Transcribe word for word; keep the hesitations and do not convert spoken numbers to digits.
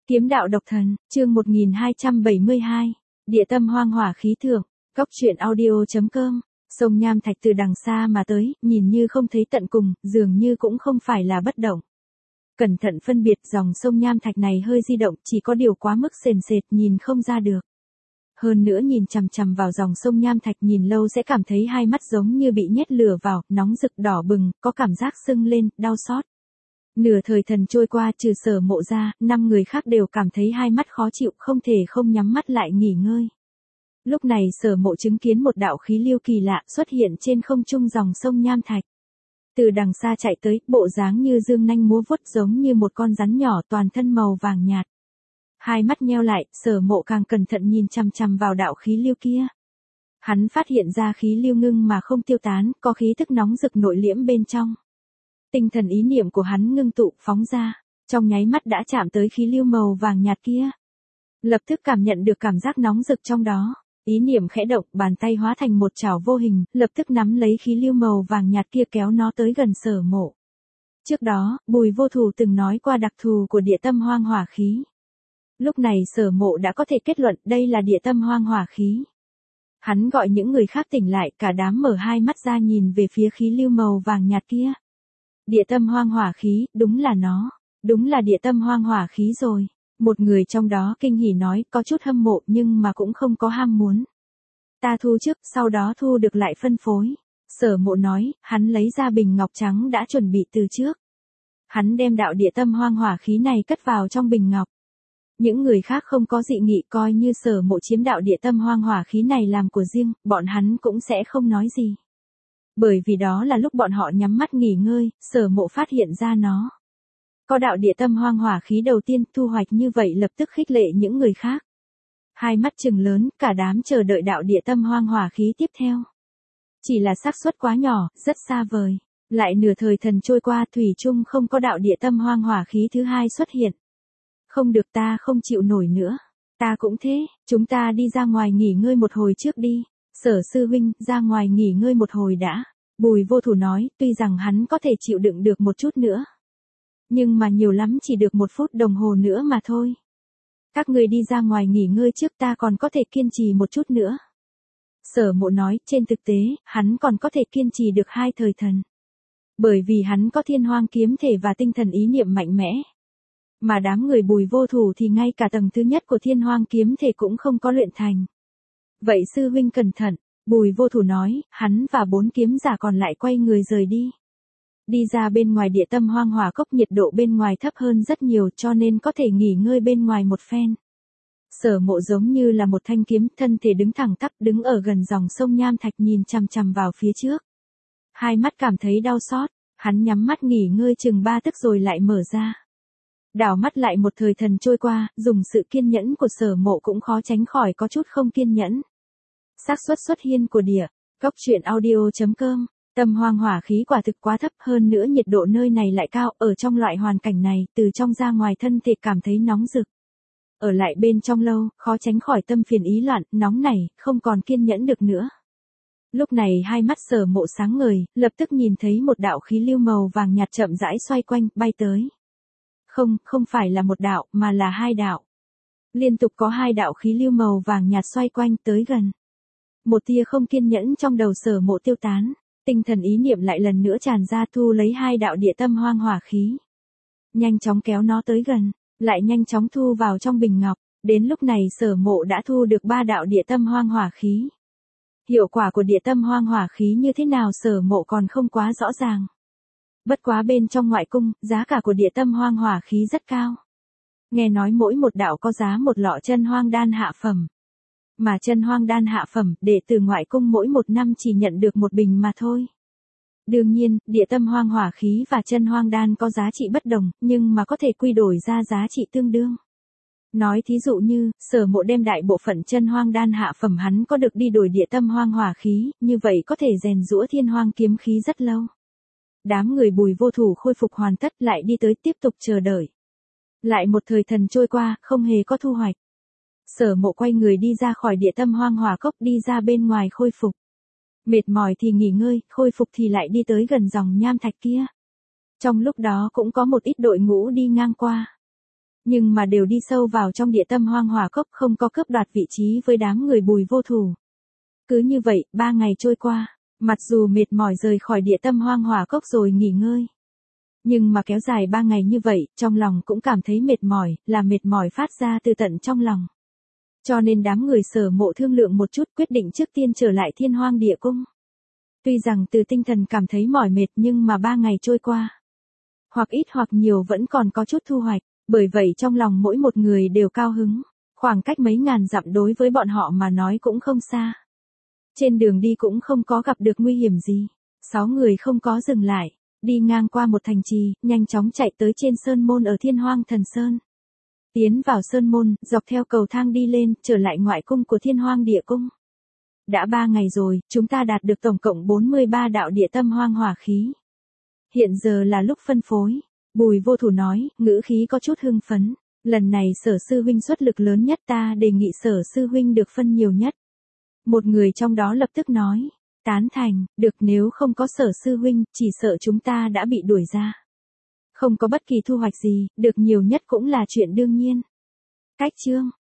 Kiếm đạo độc thần, chương một nghìn hai trăm bảy mươi hai, địa tâm hoang hỏa khí thượng, cốc truyện audio.com, sông nham thạch từ đằng xa mà tới, nhìn như không thấy tận cùng, dường như cũng không phải là bất động. Cẩn thận phân biệt dòng sông nham thạch này hơi di động, chỉ có điều quá mức sền sệt nhìn không ra được. Hơn nữa nhìn chằm chằm vào dòng sông nham thạch nhìn lâu sẽ cảm thấy hai mắt giống như bị nhét lửa vào, nóng rực đỏ bừng, có cảm giác sưng lên, đau xót. Nửa thời thần trôi qua trừ Sở Mộ ra, năm người khác đều cảm thấy hai mắt khó chịu không thể không nhắm mắt lại nghỉ ngơi. Lúc này Sở Mộ chứng kiến một đạo khí lưu kỳ lạ xuất hiện trên không trung dòng sông nham thạch. Từ đằng xa chạy tới, bộ dáng như dương nanh múa vuốt giống như một con rắn nhỏ toàn thân màu vàng nhạt. Hai mắt nheo lại, Sở Mộ càng cẩn thận nhìn chằm chằm vào đạo khí lưu kia. Hắn phát hiện ra khí lưu ngưng mà không tiêu tán, có khí thức nóng rực nội liễm bên trong. Tinh thần ý niệm của hắn ngưng tụ phóng ra, trong nháy mắt đã chạm tới khí lưu màu vàng nhạt kia. Lập tức cảm nhận được cảm giác nóng rực trong đó, ý niệm khẽ động, bàn tay hóa thành một chảo vô hình, lập tức nắm lấy khí lưu màu vàng nhạt kia kéo nó tới gần Sở Mộ. Trước đó, Bùi Vô Thù từng nói qua đặc thù của địa tâm hoang hỏa khí. Lúc này Sở Mộ đã có thể kết luận đây là địa tâm hoang hỏa khí. Hắn gọi những người khác tỉnh lại, cả đám mở hai mắt ra nhìn về phía khí lưu màu vàng nhạt kia. Địa tâm hoang hỏa khí, đúng là nó, đúng là địa tâm hoang hỏa khí rồi. Một người trong đó kinh hỉ nói, có chút hâm mộ nhưng mà cũng không có ham muốn. Ta thu trước, sau đó thu được lại phân phối. Sở Mộ nói, hắn lấy ra bình ngọc trắng đã chuẩn bị từ trước. Hắn đem đạo địa tâm hoang hỏa khí này cất vào trong bình ngọc. Những người khác không có dị nghị, coi như Sở Mộ chiếm đạo địa tâm hoang hỏa khí này làm của riêng, bọn hắn cũng sẽ không nói gì. Bởi vì đó là lúc bọn họ nhắm mắt nghỉ ngơi, Sở Mộ phát hiện ra nó. Có đạo địa tâm hoang hỏa khí đầu tiên thu hoạch như vậy lập tức khích lệ những người khác. Hai mắt trừng lớn, cả đám chờ đợi đạo địa tâm hoang hỏa khí tiếp theo. Chỉ là xác suất quá nhỏ, rất xa vời. Lại nửa thời thần trôi qua thủy chung không có đạo địa tâm hoang hỏa khí thứ hai xuất hiện. Không được, ta không chịu nổi nữa. Ta cũng thế, chúng ta đi ra ngoài nghỉ ngơi một hồi trước đi. Sở sư huynh, ra ngoài nghỉ ngơi một hồi đã. Bùi Vô Thù nói, tuy rằng hắn có thể chịu đựng được một chút nữa. Nhưng mà nhiều lắm chỉ được một phút đồng hồ nữa mà thôi. Các người đi ra ngoài nghỉ ngơi trước, ta còn có thể kiên trì một chút nữa. Sở Mộ nói, trên thực tế, hắn còn có thể kiên trì được hai thời thần. Bởi vì hắn có thiên hoang kiếm thể và tinh thần ý niệm mạnh mẽ. Mà đám người Bùi Vô Thù thì ngay cả tầng thứ nhất của thiên hoang kiếm thể cũng không có luyện thành. Vậy sư huynh cẩn thận, Bùi Vô Thù nói, hắn và bốn kiếm giả còn lại quay người rời đi. Đi ra bên ngoài địa tâm hoang hỏa cốc, nhiệt độ bên ngoài thấp hơn rất nhiều cho nên có thể nghỉ ngơi bên ngoài một phen. Sở Mộ giống như là một thanh kiếm, thân thể đứng thẳng tắp, đứng ở gần dòng sông nham thạch nhìn chằm chằm vào phía trước. Hai mắt cảm thấy đau xót, hắn nhắm mắt nghỉ ngơi chừng ba tức rồi lại mở ra. Đảo mắt lại một thời thần trôi qua, dùng sự kiên nhẫn của Sở Mộ cũng khó tránh khỏi có chút không kiên nhẫn. Xác suất xuất hiện của địa, cốc truyện audio.com, tâm hoang hỏa khí quả thực quá thấp, hơn nữa nhiệt độ nơi này lại cao, ở trong loại hoàn cảnh này, từ trong ra ngoài thân thể cảm thấy nóng rực. Ở lại bên trong lâu, khó tránh khỏi tâm phiền ý loạn, nóng này, không còn kiên nhẫn được nữa. Lúc này hai mắt Sở Mộ sáng ngời, lập tức nhìn thấy một đạo khí lưu màu vàng nhạt chậm rãi xoay quanh, bay tới. Không, không phải là một đạo, mà là hai đạo. Liên tục có hai đạo khí lưu màu vàng nhạt xoay quanh tới gần. Một tia không kiên nhẫn trong đầu Sở Mộ tiêu tán, tinh thần ý niệm lại lần nữa tràn ra thu lấy hai đạo địa tâm hoang hỏa khí. Nhanh chóng kéo nó tới gần, lại nhanh chóng thu vào trong bình ngọc, đến lúc này Sở Mộ đã thu được ba đạo địa tâm hoang hỏa khí. Hiệu quả của địa tâm hoang hỏa khí như thế nào Sở Mộ còn không quá rõ ràng. Bất quá bên trong ngoại cung, giá cả của địa tâm hoang hỏa khí rất cao. Nghe nói mỗi một đạo có giá một lọ chân hoang đan hạ phẩm. Mà chân hoang đan hạ phẩm, đệ tử ngoại cung mỗi một năm chỉ nhận được một bình mà thôi. Đương nhiên, địa tâm hoang hỏa khí và chân hoang đan có giá trị bất đồng, nhưng mà có thể quy đổi ra giá trị tương đương. Nói thí dụ như, Sở Mộ đem đại bộ phận chân hoang đan hạ phẩm hắn có được đi đổi địa tâm hoang hỏa khí, như vậy có thể rèn giũa thiên hoang kiếm khí rất lâu. Đám người Bùi Vô Thù khôi phục hoàn tất lại đi tới tiếp tục chờ đợi. Lại một thời thần trôi qua, không hề có thu hoạch. Sở Mộ quay người đi ra khỏi địa tâm hoang hỏa cốc, đi ra bên ngoài khôi phục. Mệt mỏi thì nghỉ ngơi, khôi phục thì lại đi tới gần dòng nham thạch kia. Trong lúc đó cũng có một ít đội ngũ đi ngang qua. Nhưng mà đều đi sâu vào trong địa tâm hoang hỏa cốc, không có cướp đoạt vị trí với đám người Bùi Vô Thủ. Cứ như vậy, ba ngày trôi qua, mặc dù mệt mỏi rời khỏi địa tâm hoang hỏa cốc rồi nghỉ ngơi. Nhưng mà kéo dài ba ngày như vậy, trong lòng cũng cảm thấy mệt mỏi, là mệt mỏi phát ra từ tận trong lòng. Cho nên đám người Sở Mộ thương lượng một chút, quyết định trước tiên trở lại Thiên Hoang Địa Cung. Tuy rằng từ tinh thần cảm thấy mỏi mệt, nhưng mà ba ngày trôi qua, hoặc ít hoặc nhiều vẫn còn có chút thu hoạch, bởi vậy trong lòng mỗi một người đều cao hứng. Khoảng cách mấy ngàn dặm đối với bọn họ mà nói cũng không xa. Trên đường đi cũng không có gặp được nguy hiểm gì. Sáu người không có dừng lại, đi ngang qua một thành trì, nhanh chóng chạy tới trên sơn môn ở Thiên Hoang Thần Sơn. Tiến vào sơn môn, dọc theo cầu thang đi lên, trở lại ngoại cung của Thiên Hoang Địa Cung. Đã ba ngày rồi, chúng ta đạt được tổng cộng bốn mươi ba đạo địa tâm hoang hỏa khí. Hiện giờ là lúc phân phối. Bùi Vô Thủ nói, ngữ khí có chút hưng phấn. Lần này Sở sư huynh xuất lực lớn nhất, ta đề nghị Sở sư huynh được phân nhiều nhất. Một người trong đó lập tức nói, tán thành, được, nếu không có Sở sư huynh, chỉ sợ chúng ta đã bị đuổi ra. Không có bất kỳ thu hoạch gì, được nhiều nhất cũng là chuyện đương nhiên. Cách chương